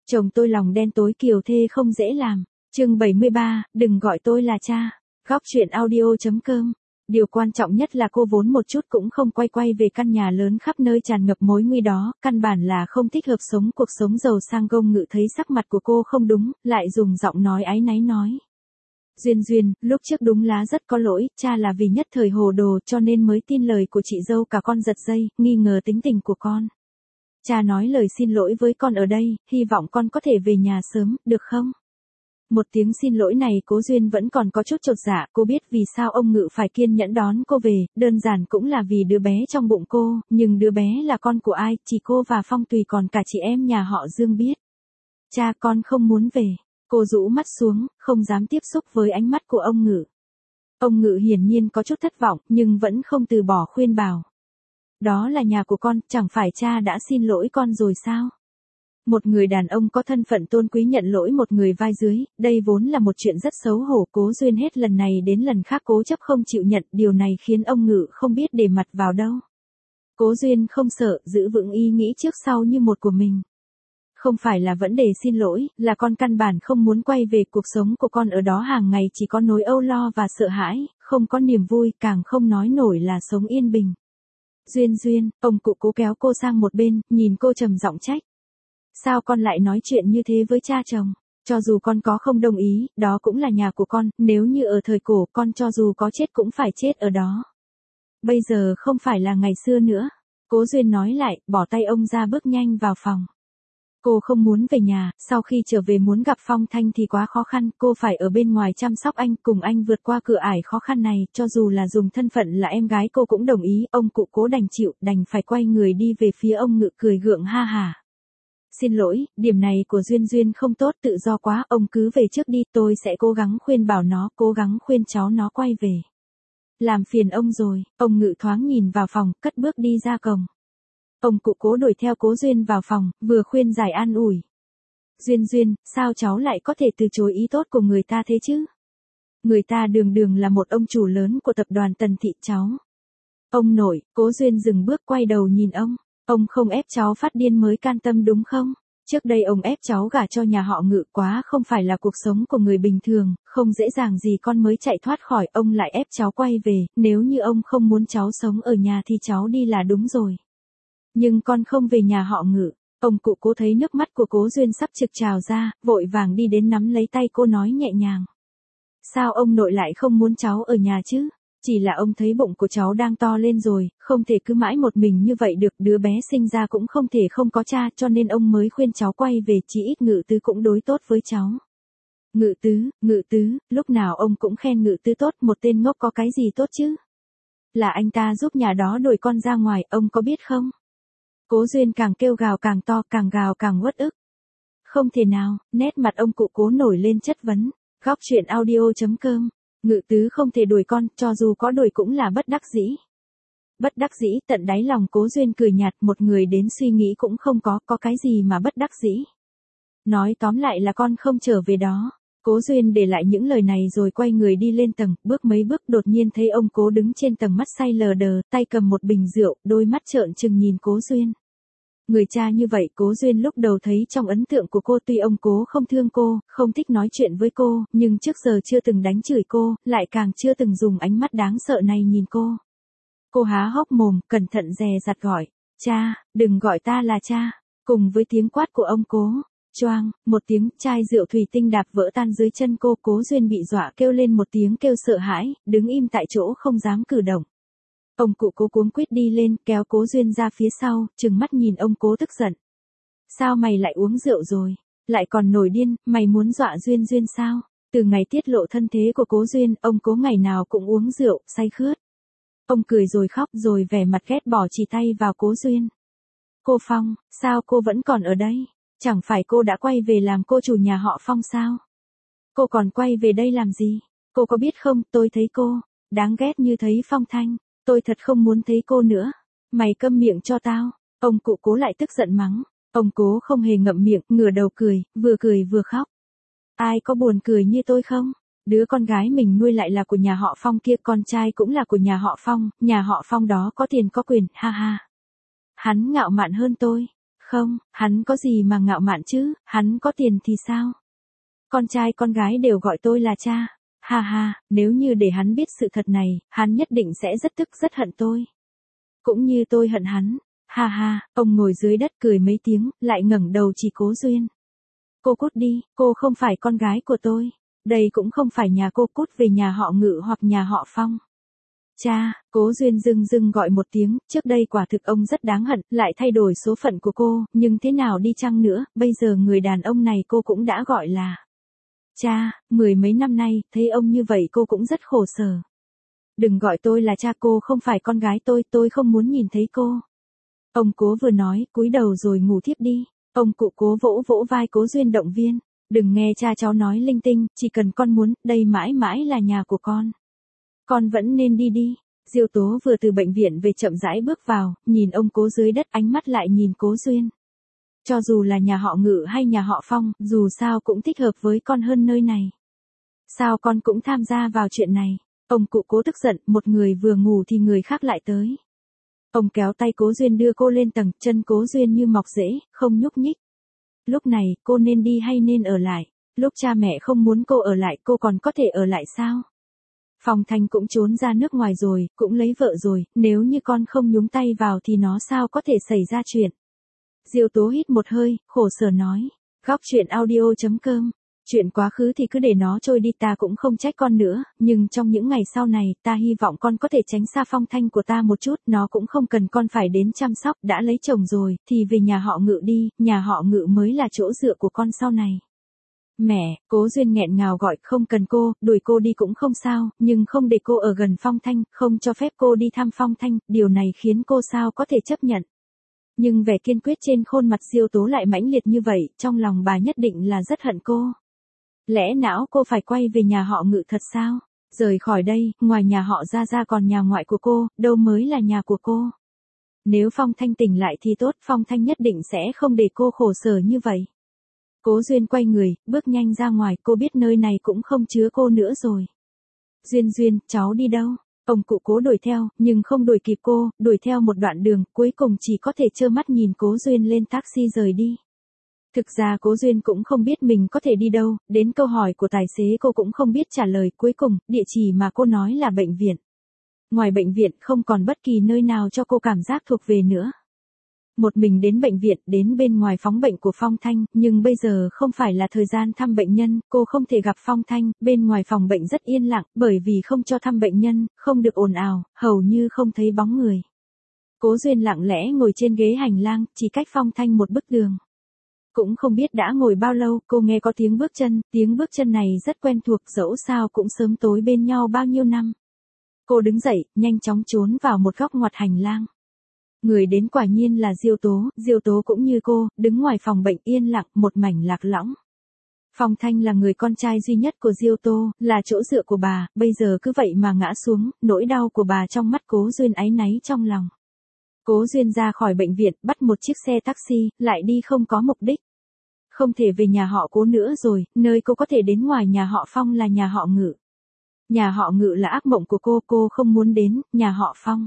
Chồng tôi lòng đen tối kiều thê không dễ làm. Chương 73, đừng gọi tôi là cha. Góc chuyện audio.com. Điều quan trọng nhất là cô vốn một chút cũng không quay về căn nhà lớn khắp nơi tràn ngập mối nguy đó, căn bản là không thích hợp sống cuộc sống giàu sang. Gông Ngự thấy sắc mặt của cô không đúng, lại dùng giọng nói áy náy nói. Duyên, lúc trước đúng là rất có lỗi, cha là vì nhất thời hồ đồ cho nên mới tin lời của chị dâu cả con giật dây, nghi ngờ tính tình của con. Cha nói lời xin lỗi với con ở đây, hy vọng con có thể về nhà sớm, được không? Một tiếng xin lỗi này Cố Duyên vẫn còn có chút chột dạ, cô biết vì sao ông Ngự phải kiên nhẫn đón cô về, đơn giản cũng là vì đứa bé trong bụng cô, nhưng đứa bé là con của ai, chỉ cô và Phong Tùy còn cả chị em nhà họ Dương biết. Cha, con không muốn về. Cô rũ mắt xuống, không dám tiếp xúc với ánh mắt của ông Ngự. Ông Ngự hiển nhiên có chút thất vọng, nhưng vẫn không từ bỏ khuyên bảo. Đó là nhà của con, chẳng phải cha đã xin lỗi con rồi sao? Một người đàn ông có thân phận tôn quý nhận lỗi một người vai dưới, đây vốn là một chuyện rất xấu hổ. Cố Duyên hết lần này đến lần khác cố chấp không chịu nhận, điều này khiến ông Ngự không biết để mặt vào đâu. Cố Duyên không sợ, giữ vững ý nghĩ trước sau như một của mình. Không phải là vấn đề xin lỗi, là con căn bản không muốn quay về. Cuộc sống của con ở đó hàng ngày chỉ có nỗi âu lo và sợ hãi, không có niềm vui, càng không nói nổi là sống yên bình. Duyên, ông cụ Cố kéo cô sang một bên, nhìn cô trầm giọng trách. Sao con lại nói chuyện như thế với cha chồng? Cho dù con có không đồng ý, đó cũng là nhà của con, nếu như ở thời cổ con cho dù có chết cũng phải chết ở đó. Bây giờ không phải là ngày xưa nữa. Cố Duyên nói lại, bỏ tay ông ra bước nhanh vào phòng. Cô không muốn về nhà, sau khi trở về muốn gặp Phong Thanh thì quá khó khăn, cô phải ở bên ngoài chăm sóc anh, cùng anh vượt qua cửa ải khó khăn này, cho dù là dùng thân phận là em gái cô cũng đồng ý, ông cụ Cố đành chịu, đành phải quay người đi về phía ông Ngự cười gượng ha hả. Xin lỗi, điểm này của Duyên không tốt, tự do quá, ông cứ về trước đi, tôi sẽ cố gắng khuyên bảo nó, cố gắng khuyên cháu nó quay về. Làm phiền ông rồi, ông Ngự thoáng nhìn vào phòng, cất bước đi ra cổng. Ông cụ Cố đuổi theo Cố Duyên vào phòng, vừa khuyên giải an ủi. Duyên, sao cháu lại có thể từ chối ý tốt của người ta thế chứ? Người ta đường là một ông chủ lớn của tập đoàn Tần Thị cháu. Ông nội, Cố Duyên dừng bước quay đầu nhìn ông. Ông không ép cháu phát điên mới can tâm đúng không? Trước đây ông ép cháu gả cho nhà họ Ngự quá không phải là cuộc sống của người bình thường, không dễ dàng gì con mới chạy thoát khỏi, ông lại ép cháu quay về, nếu như ông không muốn cháu sống ở nhà thì cháu đi là đúng rồi. Nhưng con không về nhà họ Ngự. Ông cụ Cố thấy nước mắt của Cố Duyên sắp trực trào ra, vội vàng đi đến nắm lấy tay cô nói nhẹ nhàng. Sao ông nội lại không muốn cháu ở nhà chứ? Chỉ là ông thấy bụng của cháu đang to lên rồi, không thể cứ mãi một mình như vậy được, đứa bé sinh ra cũng không thể không có cha, cho nên ông mới khuyên cháu quay về, chí ít Ngự Tứ cũng đối tốt với cháu. Ngự Tứ, lúc nào ông cũng khen Ngự Tứ tốt, một tên ngốc có cái gì tốt chứ? Là anh ta giúp nhà đó đuổi con ra ngoài, ông có biết không? Cố Duyên càng kêu gào càng to, càng gào càng uất ức. Không thể nào, nét mặt ông cụ Cố nổi lên chất vấn. Góc chuyện audio.com. Ngự Tứ không thể đuổi con, cho dù có đuổi cũng là bất đắc dĩ. Bất đắc dĩ, tận đáy lòng Cố Duyên cười nhạt, một người đến suy nghĩ cũng không có cái gì mà bất đắc dĩ. Nói tóm lại là con không trở về đó. Cố Duyên để lại những lời này rồi quay người đi lên tầng, bước mấy bước đột nhiên thấy ông Cố đứng trên tầng mắt say lờ đờ, tay cầm một bình rượu, đôi mắt trợn trừng nhìn Cố Duyên. Người cha như vậy Cố Duyên lúc đầu thấy trong ấn tượng của cô, tuy ông Cố không thương cô, không thích nói chuyện với cô, nhưng trước giờ chưa từng đánh chửi cô, lại càng chưa từng dùng ánh mắt đáng sợ này nhìn cô. Cô há hốc mồm, cẩn thận dè dặt gọi, cha, đừng gọi ta là cha, cùng với tiếng quát của ông Cố. Choang, một tiếng, chai rượu thủy tinh đạp vỡ tan dưới chân cô. Cố Duyên bị dọa kêu lên một tiếng kêu sợ hãi, đứng im tại chỗ không dám cử động. Ông cụ Cố cuống quýt đi lên, kéo Cố Duyên ra phía sau, trừng mắt nhìn ông Cố tức giận. Sao mày lại uống rượu rồi? Lại còn nổi điên, mày muốn dọa Duyên sao? Từ ngày tiết lộ thân thế của Cố Duyên, ông Cố ngày nào cũng uống rượu, say khướt. Ông cười rồi khóc rồi vẻ mặt ghét bỏ chỉ tay vào Cố Duyên. Cô Phong, sao cô vẫn còn ở đây? Chẳng phải cô đã quay về làm cô chủ nhà họ Phong sao? Cô còn quay về đây làm gì? Cô có biết không, tôi thấy cô, đáng ghét như thấy Phong Thanh, tôi thật không muốn thấy cô nữa. Mày câm miệng cho tao. Ông cụ Cố lại tức giận mắng. Ông Cố không hề ngậm miệng, ngửa đầu cười vừa khóc. Ai có buồn cười như tôi không? Đứa con gái mình nuôi lại là của nhà họ Phong kia, con trai cũng là của nhà họ Phong đó có tiền có quyền, ha ha. Hắn ngạo mạn hơn tôi. Không, hắn có gì mà ngạo mạn chứ, hắn có tiền thì sao? Con trai con gái đều gọi tôi là cha. Ha ha, nếu như để hắn biết sự thật này, hắn nhất định sẽ rất tức rất hận tôi. Cũng như tôi hận hắn. Ha ha, ông ngồi dưới đất cười mấy tiếng, lại ngẩng đầu chỉ Cố Duyên. Cô cút đi, cô không phải con gái của tôi. Đây cũng không phải nhà cô, cút về nhà họ Ngự hoặc nhà họ Phong. Cha, Cố Duyên dưng dưng gọi một tiếng, trước đây quả thực ông rất đáng hận, lại thay đổi số phận của cô, nhưng thế nào đi chăng nữa, bây giờ người đàn ông này cô cũng đã gọi là cha, mười mấy năm nay, thấy ông như vậy cô cũng rất khổ sở. Đừng gọi tôi là cha, cô không phải con gái tôi không muốn nhìn thấy cô. Ông Cố vừa nói, cúi đầu rồi ngủ thiếp đi. Ông cụ Cố vỗ vỗ vai Cố Duyên động viên. Đừng nghe cha cháu nói linh tinh, chỉ cần con muốn, đây mãi mãi là nhà của con. Con vẫn nên đi đi. Diêu Tố vừa từ bệnh viện về chậm rãi bước vào, nhìn ông Cố dưới đất, ánh mắt lại nhìn Cố Duyên. Cho dù là nhà họ Ngự hay nhà họ Phong, dù sao cũng thích hợp với con hơn nơi này. Sao con cũng tham gia vào chuyện này? Ông cụ Cố tức giận, một người vừa ngủ thì người khác lại tới. Ông kéo tay Cố Duyên đưa cô lên tầng, chân Cố Duyên như mọc rễ, không nhúc nhích. Lúc này, cô nên đi hay nên ở lại? Lúc cha mẹ không muốn cô ở lại, cô còn có thể ở lại sao? Phong Thanh cũng trốn ra nước ngoài rồi, cũng lấy vợ rồi, nếu như con không nhúng tay vào thì nó sao có thể xảy ra chuyện? Diêu Tố hít một hơi, khổ sở nói. Góc truyện audio.com. Chuyện quá khứ thì cứ để nó trôi đi, ta cũng không trách con nữa, nhưng trong những ngày sau này, ta hy vọng con có thể tránh xa Phong Thanh của ta một chút, nó cũng không cần con phải đến chăm sóc, đã lấy chồng rồi, thì về nhà họ Ngự đi, nhà họ Ngự mới là chỗ dựa của con sau này. Mẹ, Cố Duyên nghẹn ngào gọi, không cần cô, đuổi cô đi cũng không sao, nhưng không để cô ở gần Phong Thanh, không cho phép cô đi thăm Phong Thanh, điều này khiến cô sao có thể chấp nhận. Nhưng vẻ kiên quyết trên khuôn mặt Diêu Tố lại mãnh liệt như vậy, trong lòng bà nhất định là rất hận cô. Lẽ não cô phải quay về nhà họ Ngự thật sao? Rời khỏi đây, ngoài nhà họ ra còn nhà ngoại của cô, đâu mới là nhà của cô. Nếu Phong Thanh tỉnh lại thì tốt, Phong Thanh nhất định sẽ không để cô khổ sở như vậy. Cố Duyên quay người, bước nhanh ra ngoài, cô biết nơi này cũng không chứa cô nữa rồi. Duyên, cháu đi đâu? Ông cụ Cố đuổi theo, nhưng không đuổi kịp cô, đuổi theo một đoạn đường, cuối cùng chỉ có thể trơ mắt nhìn Cố Duyên lên taxi rời đi. Thực ra Cố Duyên cũng không biết mình có thể đi đâu, đến câu hỏi của tài xế cô cũng không biết trả lời, cuối cùng, địa chỉ mà cô nói là bệnh viện. Ngoài bệnh viện không còn bất kỳ nơi nào cho cô cảm giác thuộc về nữa. Một mình đến bệnh viện, đến bên ngoài phòng bệnh của Phong Thanh, nhưng bây giờ không phải là thời gian thăm bệnh nhân, cô không thể gặp Phong Thanh, bên ngoài phòng bệnh rất yên lặng, bởi vì không cho thăm bệnh nhân, không được ồn ào, hầu như không thấy bóng người. Cố Duyên lặng lẽ ngồi trên ghế hành lang, chỉ cách Phong Thanh một bức đường. Cũng không biết đã ngồi bao lâu, cô nghe có tiếng bước chân này rất quen thuộc, dẫu sao cũng sớm tối bên nhau bao nhiêu năm. Cô đứng dậy, nhanh chóng trốn vào một góc ngoặt hành lang. Người đến quả nhiên là Diêu Tố cũng như cô, đứng ngoài phòng bệnh yên lặng, một mảnh lạc lõng. Phong Thanh là người con trai duy nhất của Diêu Tố, là chỗ dựa của bà, bây giờ cứ vậy mà ngã xuống, nỗi đau của bà trong mắt Cố Duyên áy náy trong lòng. Cố Duyên ra khỏi bệnh viện, bắt một chiếc xe taxi, lại đi không có mục đích. Không thể về nhà họ Cố nữa rồi, nơi cô có thể đến ngoài nhà họ Phong là nhà họ Ngự. Nhà họ Ngự là ác mộng của cô không muốn đến, nhà họ Phong.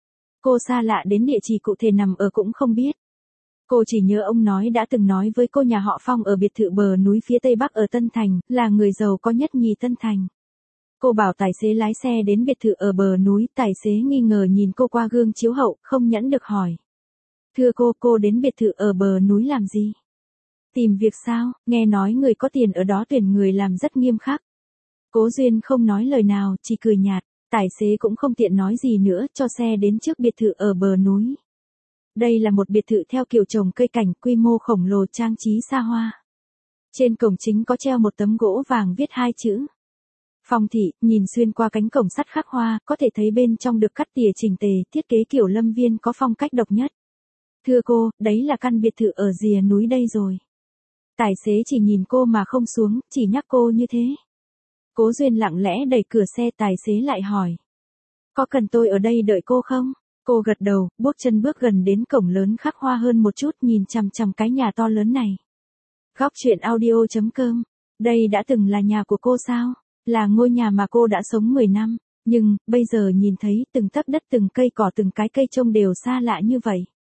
Cô xa lạ đến địa chỉ cụ thể nằm ở cũng không biết. Cô chỉ nhớ ông nói đã từng nói với cô nhà họ Phong ở biệt thự bờ núi phía tây bắc ở Tân Thành, là người giàu có nhất nhì Tân Thành. Cô bảo tài xế lái xe đến biệt thự ở bờ núi, tài xế nghi ngờ nhìn cô qua gương chiếu hậu, không nhẫn được hỏi. Thưa cô đến biệt thự ở bờ núi làm gì? Tìm việc sao, nghe nói người có tiền ở đó tuyển người làm rất nghiêm khắc. Cố Duyên không nói lời nào, chỉ cười nhạt, tài xế cũng không tiện nói gì nữa, cho xe đến trước biệt thự ở bờ núi. Đây là một biệt thự theo kiểu trồng cây cảnh, quy mô khổng lồ, trang trí xa hoa. Trên cổng chính có treo một tấm gỗ vàng viết 2 chữ. Phong thị, nhìn xuyên qua cánh cổng sắt khắc hoa, có thể thấy bên trong được cắt tỉa chỉnh tề, thiết kế kiểu lâm viên có phong cách độc nhất. Thưa cô, đấy là căn biệt thự ở rìa núi đây rồi. Tài xế chỉ nhìn cô mà không xuống, chỉ nhắc cô như thế. Cố Duyên lặng lẽ đẩy cửa xe, tài xế lại hỏi. Có cần tôi ở đây đợi cô không? Cô gật đầu, bước chân bước gần đến cổng lớn khắc hoa hơn một chút, nhìn chằm chằm cái nhà to lớn này. Góc truyện audio.com. Đây đã từng là nhà của cô sao? Là ngôi nhà mà cô đã sống 10 năm. Nhưng, bây giờ nhìn thấy từng tấc đất từng cây cỏ từng cái cây trông đều xa lạ như vậy.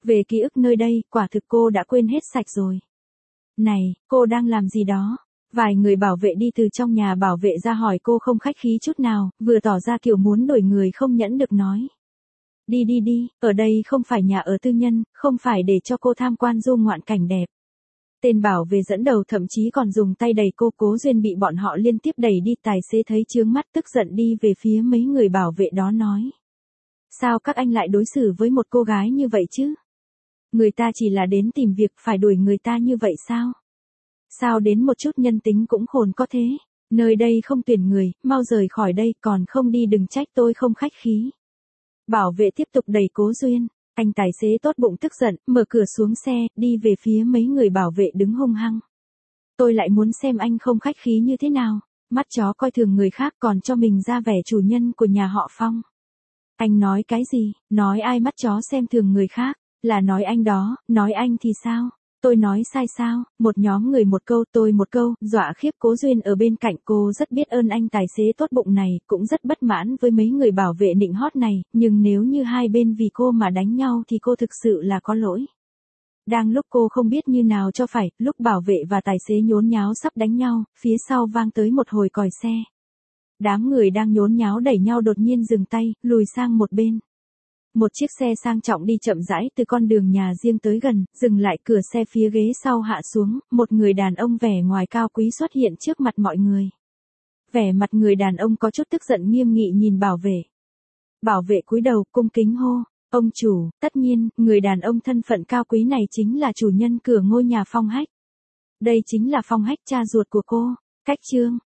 Về ký ức nơi đây, quả thực cô đã quên hết sạch rồi. Này, cô đang làm gì đó? Vài người bảo vệ đi từ trong nhà bảo vệ ra hỏi cô không khách khí chút nào, vừa tỏ ra kiểu muốn đổi người không nhẫn được nói. Đi đi đi, ở đây không phải nhà ở tư nhân, không phải để cho cô tham quan du ngoạn cảnh đẹp. Tên bảo vệ dẫn đầu thậm chí còn dùng tay đẩy cô, Cố Duyên bị bọn họ liên tiếp đẩy đi, tài xế thấy chướng mắt tức giận đi về phía mấy người bảo vệ đó nói. Sao các anh lại đối xử với một cô gái như vậy chứ? Người ta chỉ là đến tìm việc, phải đuổi người ta như vậy sao? Sao đến một chút nhân tính cũng khôn có thế? Nơi đây không tuyển người, mau rời khỏi đây, còn không đi đừng trách tôi không khách khí. Bảo vệ tiếp tục đẩy Cố Duyên. Anh tài xế tốt bụng tức giận, mở cửa xuống xe, đi về phía mấy người bảo vệ đứng hung hăng. Tôi lại muốn xem anh không khách khí như thế nào, mắt chó coi thường người khác còn cho mình ra vẻ chủ nhân của nhà họ Phong. Anh nói cái gì, nói ai mắt chó xem thường người khác, là nói anh đó, nói anh thì sao? Tôi nói sai sao? Một nhóm người một câu tôi một câu, dọa khiếp Cố Duyên ở bên cạnh. Cô rất biết ơn anh tài xế tốt bụng này, cũng rất bất mãn với mấy người bảo vệ nịnh hót này, nhưng nếu như hai bên vì cô mà đánh nhau thì cô thực sự là có lỗi. Đang lúc cô không biết như nào cho phải, lúc bảo vệ và tài xế nhốn nháo sắp đánh nhau, phía sau vang tới một hồi còi xe. Đám người đang nhốn nháo đẩy nhau đột nhiên dừng tay, lùi sang một bên. Một chiếc xe sang trọng đi chậm rãi từ con đường nhà riêng tới gần, dừng lại, cửa xe phía ghế sau hạ xuống, một người đàn ông vẻ ngoài cao quý xuất hiện trước mặt mọi người. Vẻ mặt người đàn ông có chút tức giận nghiêm nghị nhìn bảo vệ. Bảo vệ cúi đầu cung kính hô, ông chủ. Tất nhiên, người đàn ông thân phận cao quý này chính là chủ nhân cửa ngôi nhà Phong Hách. Đây chính là Phong Hách, cha ruột của cô. Cách chương